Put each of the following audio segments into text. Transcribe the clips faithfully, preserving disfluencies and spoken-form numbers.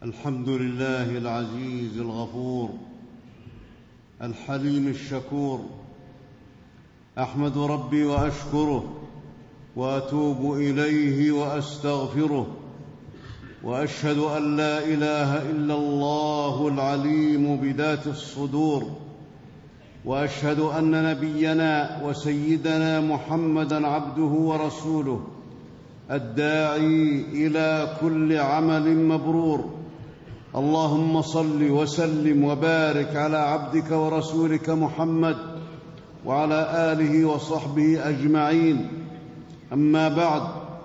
الحمد لله العزيز الغفور الحليم الشكور. أحمد ربي وأشكره وأتوب إليه وأستغفره، وأشهد أن لا إله إلا الله العليم بذات الصدور، وأشهد أن نبينا وسيدنا محمدًا عبده ورسوله الداعي إلى كل عمل مبرور. اللهم صل وسلم وبارك على عبدك ورسولك محمد وعلى آله وصحبه أجمعين. أما بعد،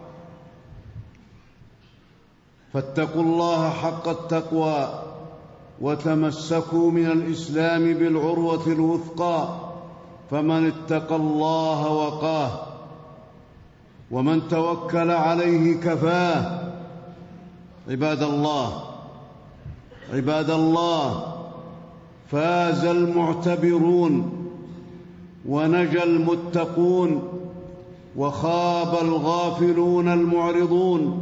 فاتقوا الله حق التقوى وتمسكوا من الإسلام بالعروة الوثقى، فمن اتقى الله وقاه، ومن توكل عليه كفاه. عباد الله عباد الله فاز المعتبرون ونجا المتقون وخاب الغافلون المعرضون.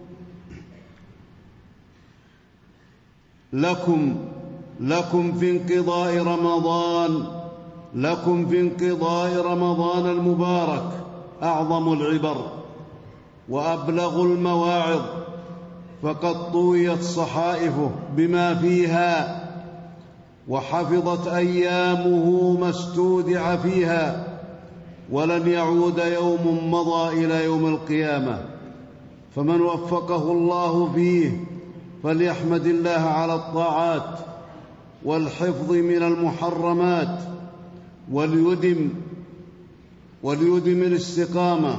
لكم لكم في انقضاء رمضان لكم في انقضاء رمضان المبارك أعظم العبر وأبلغ المواعظ، فقد طويت صحائفه بما فيها، وحفظت أيامه ما استودع فيها، ولن يعود يوم مضى إلى يوم القيامة. فمن وفقه الله فيه فليحمد الله على الطاعات والحفظ من المحرمات، وليدم وليدم الاستقامة.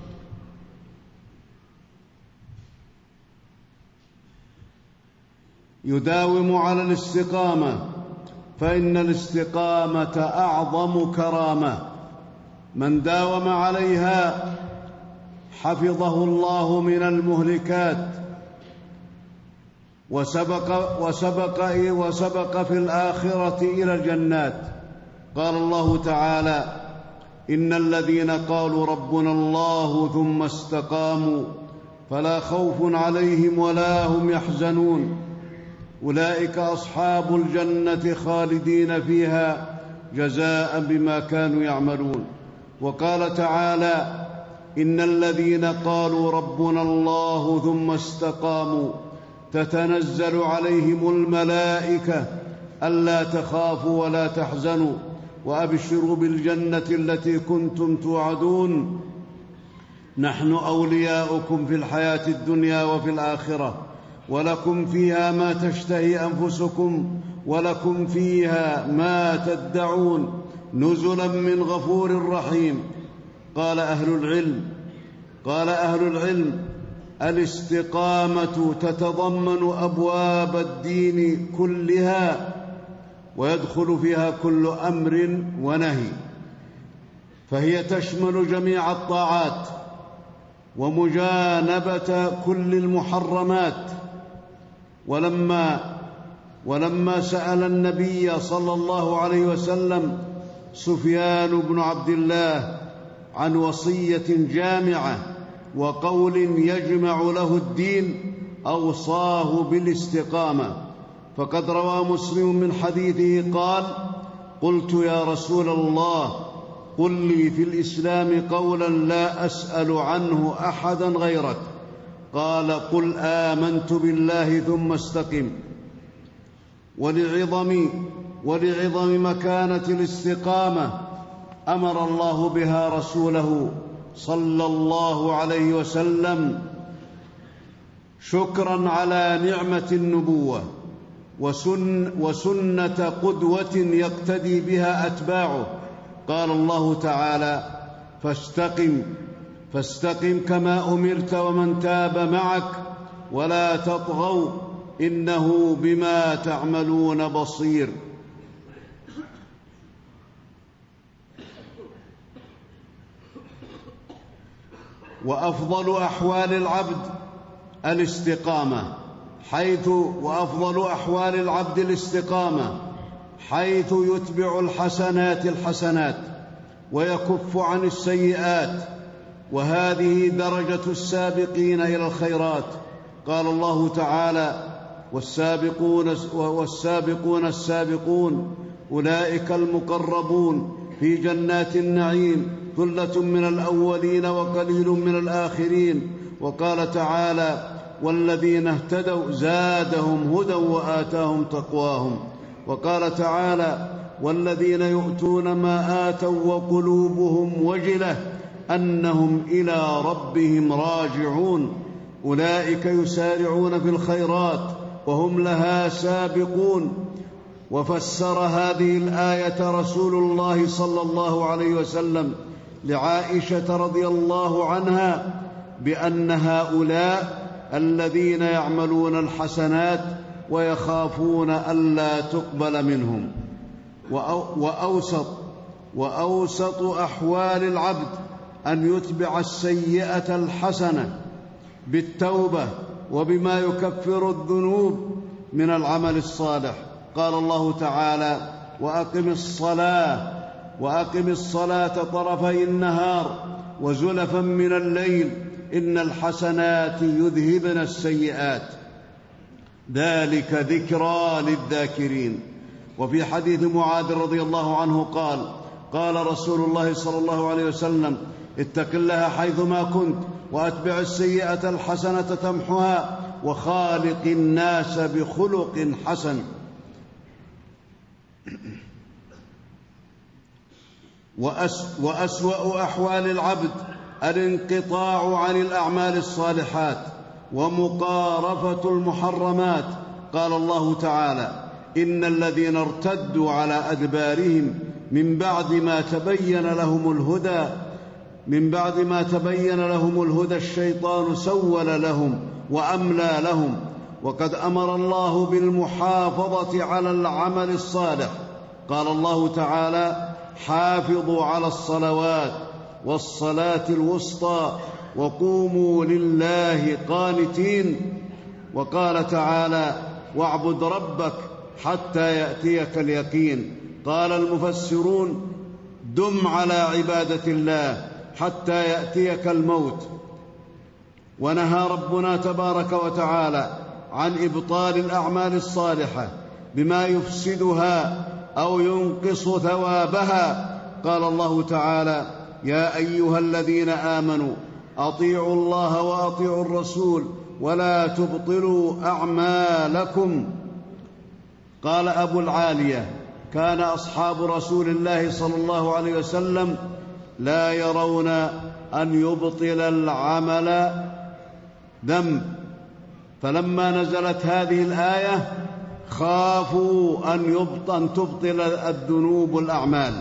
يداوم على الاستقامة، فإن الاستقامة أعظم كرامة. من داوم عليها حفظه الله من المهلكات، وسبق, وسبق, وسبق في الآخرة إلى الجنات. قال الله تعالى: إن الذين قالوا ربنا الله ثم استقاموا فلا خوف عليهم ولا هم يحزنون، أولئك أصحاب الجنة خالدين فيها جزاء بما كانوا يعملون. وقال تعالى: إن الذين قالوا ربنا الله ثم استقاموا تتنزل عليهم الملائكة ألا تخافوا ولا تحزنوا وأبشروا بالجنة التي كنتم توعدون، نحن أولياؤكم في الحياة الدنيا وفي الآخرة، ولكم فيها ما تشتهي أنفسكم ولكم فيها ما تدعون، نزلا من غفور رحيم. قال أهل العلم قال أهل العلم الاستقامة تتضمن أبواب الدين كلها، ويدخل فيها كل أمر ونهي، فهي تشمل جميع الطاعات ومجانبة كل المحرمات. ولما ولما سأل النبي صلى الله عليه وسلم سفيان بن عبد الله عن وصية جامعة وقول يجمع له الدين، أوصاه بالاستقامة. فقد روى مسلم من حديثه قال: قلت يا رسول الله قل لي في الإسلام قولا لا أسأل عنه أحدا غيرك. قال: قل آمنت بالله ثم استقم. ولعظم, ولعظم مكانة الاستقامة أمر الله بها رسوله صلى الله عليه وسلم شكرا على نعمة النبوة وسن وسنة قدوة يقتدي بها أتباعه. قال الله تعالى: فاستقم فاستقم كما أمرت ومن تاب معك ولا تطغوا إنه بما تعملون بصير. وأفضل أحوال العبد الاستقامة حيث وأفضل أحوال العبد الاستقامة حيث يتبع الحسنات الحسنات ويكف عن السيئات، وهذه درجة السابقين إلى الخيرات. قال الله تعالى: والسابقون, والسابقون السابقون أولئك المقربون في جنات النعيم ثلة من الأولين وقليل من الآخرين. وقال تعالى: والذين اهتدوا زادهم هدى وآتاهم تقواهم. وقال تعالى: والذين يؤتون ما آتوا وقلوبهم وجلة أنهم إلى ربهم راجعون أولئك يسارعون في الخيرات وهم لها سابقون. وفسر هذه الآية رسول الله صلى الله عليه وسلم لعائشة رضي الله عنها بأن هؤلاء الذين يعملون الحسنات ويخافون ألا تقبل منهم. وأوسط, وأوسط أحوال العبد أن يتبع السيئة الحسنة بالتوبة وبما يكفر الذنوب من العمل الصالح. قال الله تعالى: وأقم الصلاة وأقم الصلاة طرفي النهار وزلفا من الليل إن الحسنات يذهبن السيئات ذلك ذكرى للذاكرين. وفي حديث معاذ رضي الله عنه قال: قال رسول الله صلى الله عليه وسلم: اتق الله حيثما كنت وأتبع السيئة الحسنة تمحها وخالق الناس بخلق حسن. وأسوأ أحوال العبد الانقطاع عن الأعمال الصالحات ومقارفة المحرمات. قال الله تعالى: إن الذين ارتدوا على أدبارهم من بعد ما تبين لهم الهدى من بعد ما تبين لهم الهدى الشيطان سول لهم وأملى لهم. وقد أمر الله بالمحافظة على العمل الصالح. قال الله تعالى: حافظوا على الصلوات والصلاة الوسطى وقوموا لله قانتين. وقال تعالى: واعبد ربك حتى يأتيك اليقين. قال المفسرون: دم على عبادة الله حتى يأتيك الموت. ونهى ربنا تبارك وتعالى عن إبطال الأعمال الصالحة بما يفسدها أو ينقص ثوابها. قال الله تعالى: يا أيها الذين آمنوا أطيعوا الله وأطيعوا الرسول ولا تبطلوا أعمالكم. قال أبو العالية: كان أصحاب رسول الله صلى الله عليه وسلم لا يرون أن يبطل العمل ذنب، فلما نزلت هذه الآية خافوا أن يبطل تبطل الذنوب الأعمال.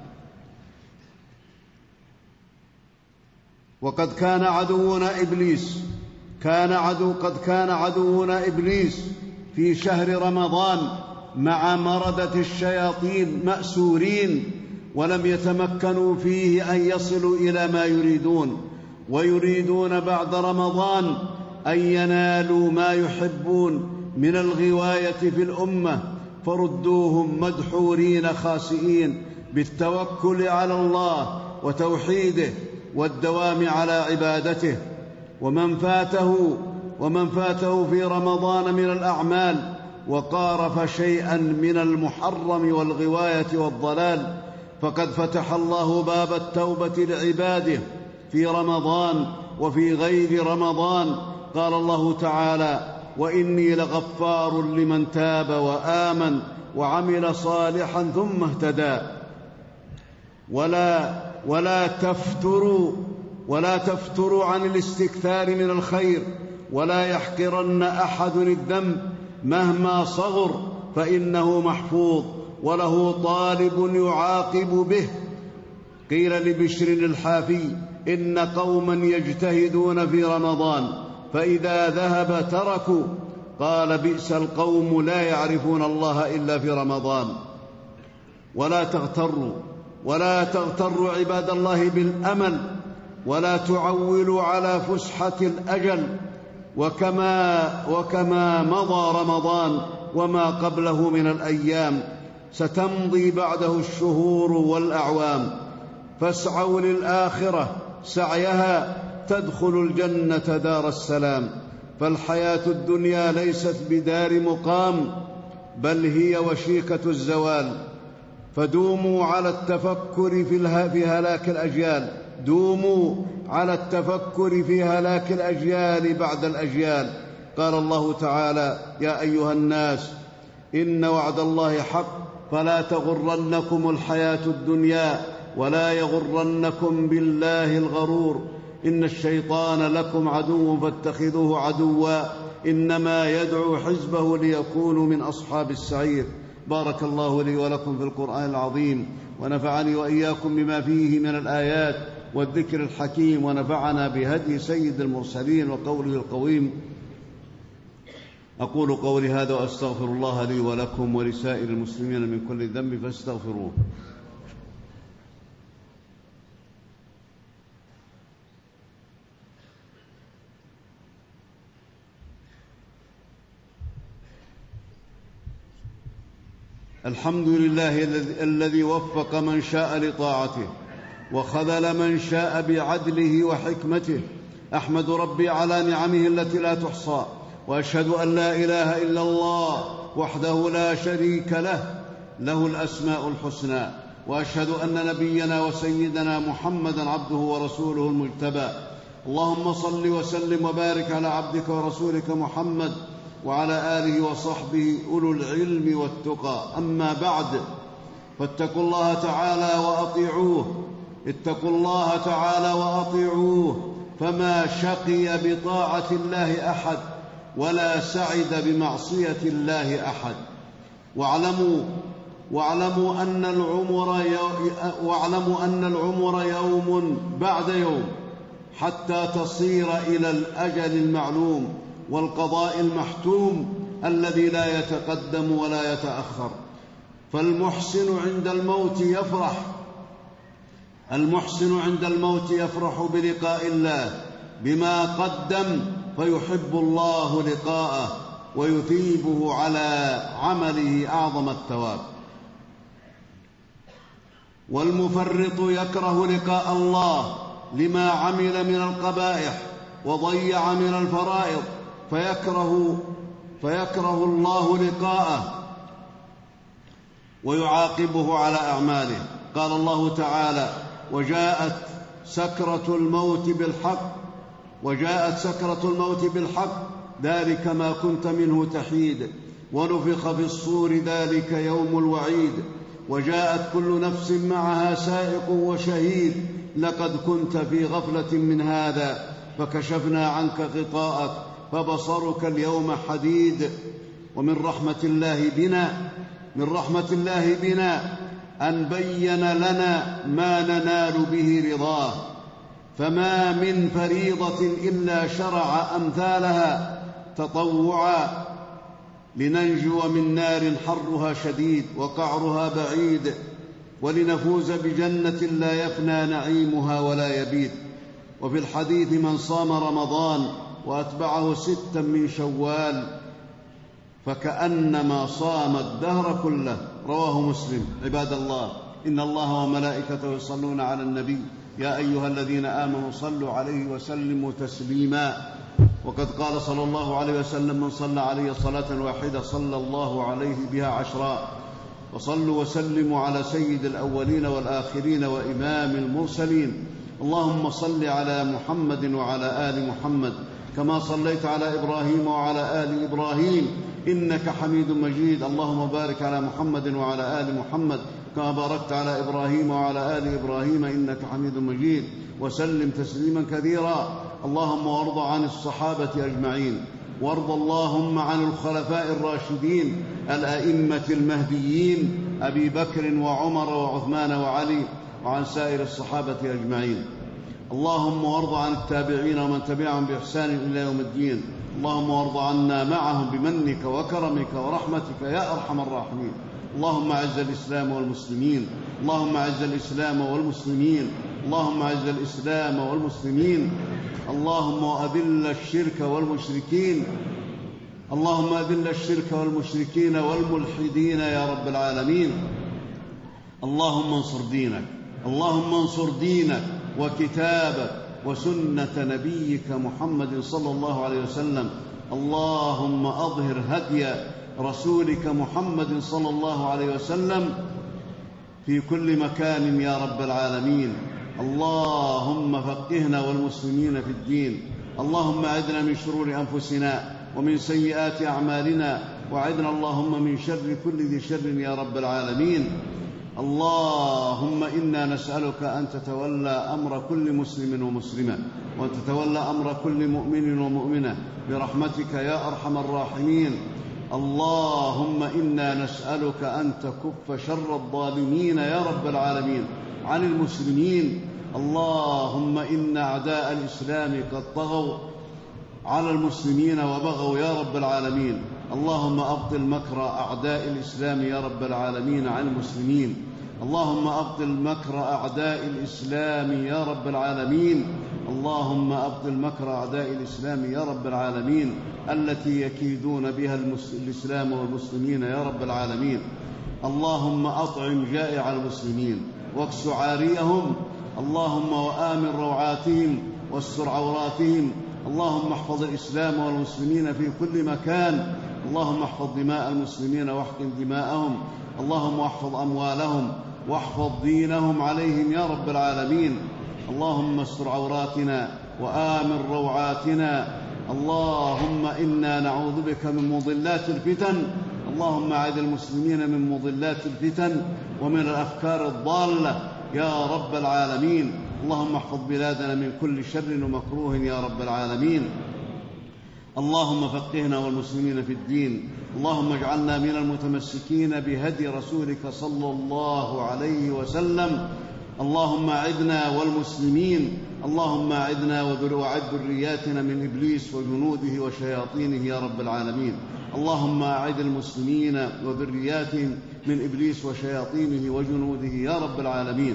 وقد كان عدونا إبليس كان عدو قد كان عدونا إبليس في شهر رمضان مع مردة الشياطين مأسورين، ولم يتمكنوا فيه أن يصلوا إلى ما يريدون، ويريدون بعد رمضان أن ينالوا ما يحبون من الغواية في الأمة، فردوهم مدحورين خاسئين بالتوكل على الله وتوحيده والدوام على عبادته. ومن فاته ومن فاته في رمضان من الأعمال وقارف شيئا من المحرم والغواية والضلال فقد فتح الله باب التوبة لعباده في رمضان وفي غير رمضان. قال الله تعالى: وإني لغفار لمن تاب وآمن وعمل صالحا ثم اهتدى. ولا ولا تفتروا ولا تفتروا عن الاستكثار من الخير، ولا يحقرن أحد الذنب مهما صغر فإنه محفوظ وله طالب يعاقب به. قيل لبشر الحافي: إن قوما يجتهدون في رمضان فإذا ذهب تركوا. قال: بئس القوم لا يعرفون الله إلا في رمضان. ولا تغتروا ولا تغتروا عباد الله بالأمل، ولا تعولوا على فسحة الأجل، وكما, وكما مضى رمضان وما قبله من الأيام ستمضي بعده الشهور والأعوام، فاسعوا للآخرة سعيها تدخل الجنة دار السلام. فالحياة الدنيا ليست بدار مقام، بل هي وشيكة الزوال. فدوموا على التفكر في هلاك الأجيال، دوموا على التفكر في هلاك الأجيال بعد الأجيال. قال الله تعالى: يا أيها الناس إن وعد الله حق فلا تغرنكم الحياة الدنيا ولا يغرنكم بالله الغرور، إن الشيطان لكم عدو فاتخذوه عدوا إنما يدعو حزبه ليكونوا من أصحاب السعير. بارك الله لي ولكم في القرآن العظيم، ونفعني وإياكم بما فيه من الآيات والذكر الحكيم، ونفعنا بهدي سيد المرسلين وقوله القويم. أقول قولي هذا وأستغفر الله لي ولكم ولسائر المسلمين من كل ذنب فاستغفروه. الحمد لله الذي وفق من شاء لطاعته وخذل من شاء بعدله وحكمته. أحمد ربي على نعمه التي لا تحصى، وأشهد أن لا إله إلا الله وحده لا شريك له، له الأسماء الحسنى. وأشهد أن نبينا وسيدنا محمدًا عبده ورسوله المجتبى. اللهم صل وسلم وبارك على عبدك ورسولك محمد وعلى آله وصحبه أولو العلم والتقى. أما بعد، فاتقوا الله تعالى وأطيعوه، اتقوا الله تعالى وأطيعوه، فما شقي بطاعة الله أحد ولا سعد بمعصية الله أحد. واعلموا واعلموا أن العمر واعلموا أن العمر يوم بعد يوم حتى تصير إلى الأجل المعلوم والقضاء المحتوم الذي لا يتقدم ولا يتأخر. فالمحسن عند الموت يفرح المحسن عند الموت يفرح بلقاء الله بما قدم، فيحب الله لقاءه ويثيبه على عمله أعظم الثواب. والمفرط يكره لقاء الله لما عمل من القبائح وضيع من الفرائض، فيكره, فيكره الله لقاءه ويعاقبه على أعماله. قال الله تعالى: وجاءت سكرة الموت بالحق وجاءت سكرة الموت بالحق ذلك ما كنت منه تحيد، ونفخ في الصور ذلك يوم الوعيد، وجاءت كل نفس معها سائق وشهيد، لقد كنت في غفلة من هذا فكشفنا عنك غطاءك فبصرك اليوم حديد. ومن رحمة الله بنا من رحمة الله بنا أن بين لنا ما ننال به رضاه، فما من فريضة إلا شرع أمثالها تطوعا لننجو من نار حرها شديد وقعرها بعيد، ولنفوز بجنة لا يفنى نعيمها ولا يبيد. وفي الحديث: من صام رمضان وأتبعه ستا من شوال فكأنما صام الدهر كله. رواه مسلم. عباد الله، إن الله وملائكته يصلون على النبي، يا أيها الذين آمنوا صلوا عليه وسلموا تسليما. وقد قال صلى الله عليه وسلم: من صلى عليه صلاة واحدة صلى الله عليه بها عشرا. وصلوا وسلموا على سيد الأولين والآخرين وإمام المرسلين. اللهم صل على محمد وعلى آل محمد كما صليت على إبراهيم وعلى آل إبراهيم إنك حميد مجيد. اللهم بارك على محمد وعلى آل محمد كما باركت على إبراهيم وعلى آل إبراهيم إنك حميد مجيد، وسلم تسليما كثيرا. اللهم وارض عن الصحابة أجمعين، وارض اللهم عن الخلفاء الراشدين الأئمة المهديين أبي بكر وعمر وعثمان وعلي، وعن سائر الصحابة أجمعين. اللهم وارض عن التابعين ومن تبعهم بإحسان إلى يوم الدين. اللهم وارض عنا معهم بمنك وكرمك ورحمتك يا أرحم الراحمين. اللهم أعز الإسلام والمسلمين اللهم أعز الإسلام والمسلمين اللهم أعز الإسلام والمسلمين اللهم أذل الشرك والمشركين اللهم أذل الشرك والمشركين والملحدين يا رب العالمين. اللهم انصر دينك اللهم انصر دينك وكتابك وسنة نبيك محمد صلى الله عليه وسلم. اللهم أظهر هدي رسولك محمد صلى الله عليه وسلم في كل مكان يا رب العالمين. اللهم فقهنا والمسلمين في الدين. اللهم أعذنا من شرور أنفسنا ومن سيئات أعمالنا، وأعذنا اللهم من شر كل ذي شر يا رب العالمين. اللهم إنا نسألك أن تتولى أمر كل مسلم ومسلمة، وأن تتولى أمر كل مؤمن ومؤمنة برحمتك يا أرحم الراحمين. اللهم إنا نسألك أن تكف شر الظالمين يا رب العالمين عن المسلمين. اللهم إن أعداء الإسلام قد طغوا على المسلمين وبغوا يا رب العالمين. اللهم أبطل مكر أعداء الإسلام يا رب العالمين عن المسلمين. اللهم أبطل مكر أعداء الإسلام يا رب العالمين. اللهم أبطل مكر أعداء الإسلام يا رب العالمين التي يكيدون بها الإسلام والمسلمين يا رب العالمين. اللهم أطعم جائع المسلمين واكس عاريهم. اللهم وآمن روعاتهم واستر عوراتهم. اللهم احفظ الإسلام والمسلمين في كل مكان. اللهم احفظ دماء المسلمين واحقن دماءهم. اللهم احفظ أموالهم واحفظ دينهم عليهم يا رب العالمين. اللهم استر عوراتنا وآمن روعاتنا. اللهم إنا نعوذ بك من مضلات الفتن. اللهم أعذ المسلمين من مضلات الفتن ومن الأفكار الضالة يا رب العالمين. اللهم احفظ بلادنا من كل شر ومكروه يا رب العالمين. اللهم فقهنا والمسلمين في الدين. اللهم اجعلنا من المتمسكين بهدي رسولك صلى الله عليه وسلم. اللهم أعذنا والمسلمين. اللهم أعذنا وأعذ ذرياتنا من إبليس وجنوده وشياطينه يا رب العالمين. اللهم أعذ المسلمين وذرياتهم من إبليس وشياطينه وجنوده يا رب العالمين.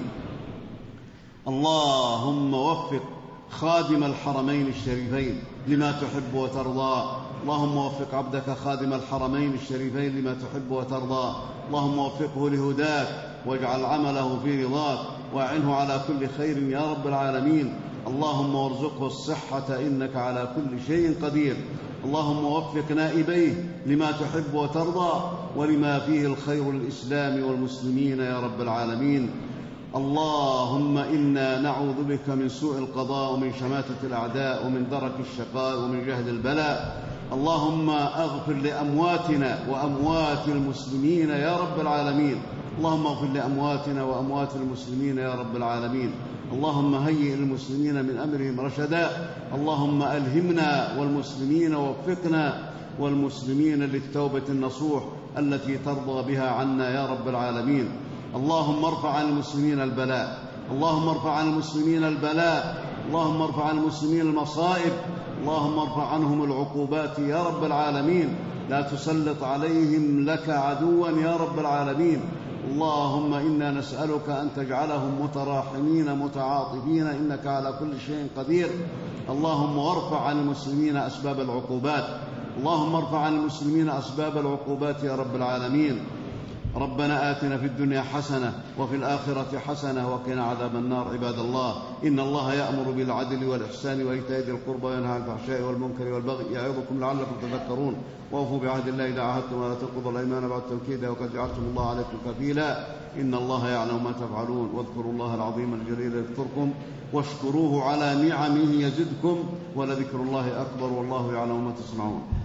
اللهم وفق خادم الحرمين الشريفين لما تحب وترضى. اللهم وفق عبدك خادم الحرمين الشريفين لما تحب وترضى. اللهم وفقه لهداك واجعل عمله في رضاك، واعنه على كل خير يا رب العالمين. اللهم وارزقه الصحة إنك على كل شيء قدير. اللهم وفق نائبيه لما تحب وترضى ولما فيه الخير للإسلام والمسلمين يا رب العالمين. اللهم إنا نعوذ بك من سوء القضاء ومن شماتة الأعداء ومن درك الشقاء ومن جهد البلاء. اللهم أغفر لأمواتنا وأموات المسلمين يا رب العالمين. اللهم اغفر لأمواتنا وأموات المسلمين يا رب العالمين. اللهم هيئ المسلمين من أمرهم رشدا. اللهم ألهمنا والمسلمين ووفقنا والمسلمين للتوبة النصوح التي ترضى بها عنا يا رب العالمين. اللهم ارفع عن المسلمين البلاء. اللهم ارفع عن المسلمين البلاء. اللهم ارفع عن المسلمين المصائب. اللهم ارفع عنهم العقوبات يا رب العالمين. لا تسلط عليهم لك عدوا يا رب العالمين. اللهم إنا نسألك أن تجعلهم متراحمين متعاطفين إنك على كل شيء قدير. اللهم وارفع عن المسلمين أسباب العقوبات. اللهم ارفع عن المسلمين أسباب العقوبات يا رب العالمين. ربنا آتنا في الدنيا حسنة وفي الآخرة حسنة وقنا عذاب النار. عباد الله، إن الله يأمر بالعدل والإحسان وإيتاء ذي القربى وينهى عن الفحشاء والمنكر والبغي يعظكم لعلكم تذكرون. وأوفوا بعهد الله إذا عاهدتم ولا تنقضوا الأيمان بعد توكيدها وقد جعلتم الله عليكم كفيلا. إن الله يعلم ما تفعلون. واذكروا الله العظيم الجليل يذكركم واشكروه على نعمه يزدكم ولذكر الله أكبر والله يعلم ما تصنعون.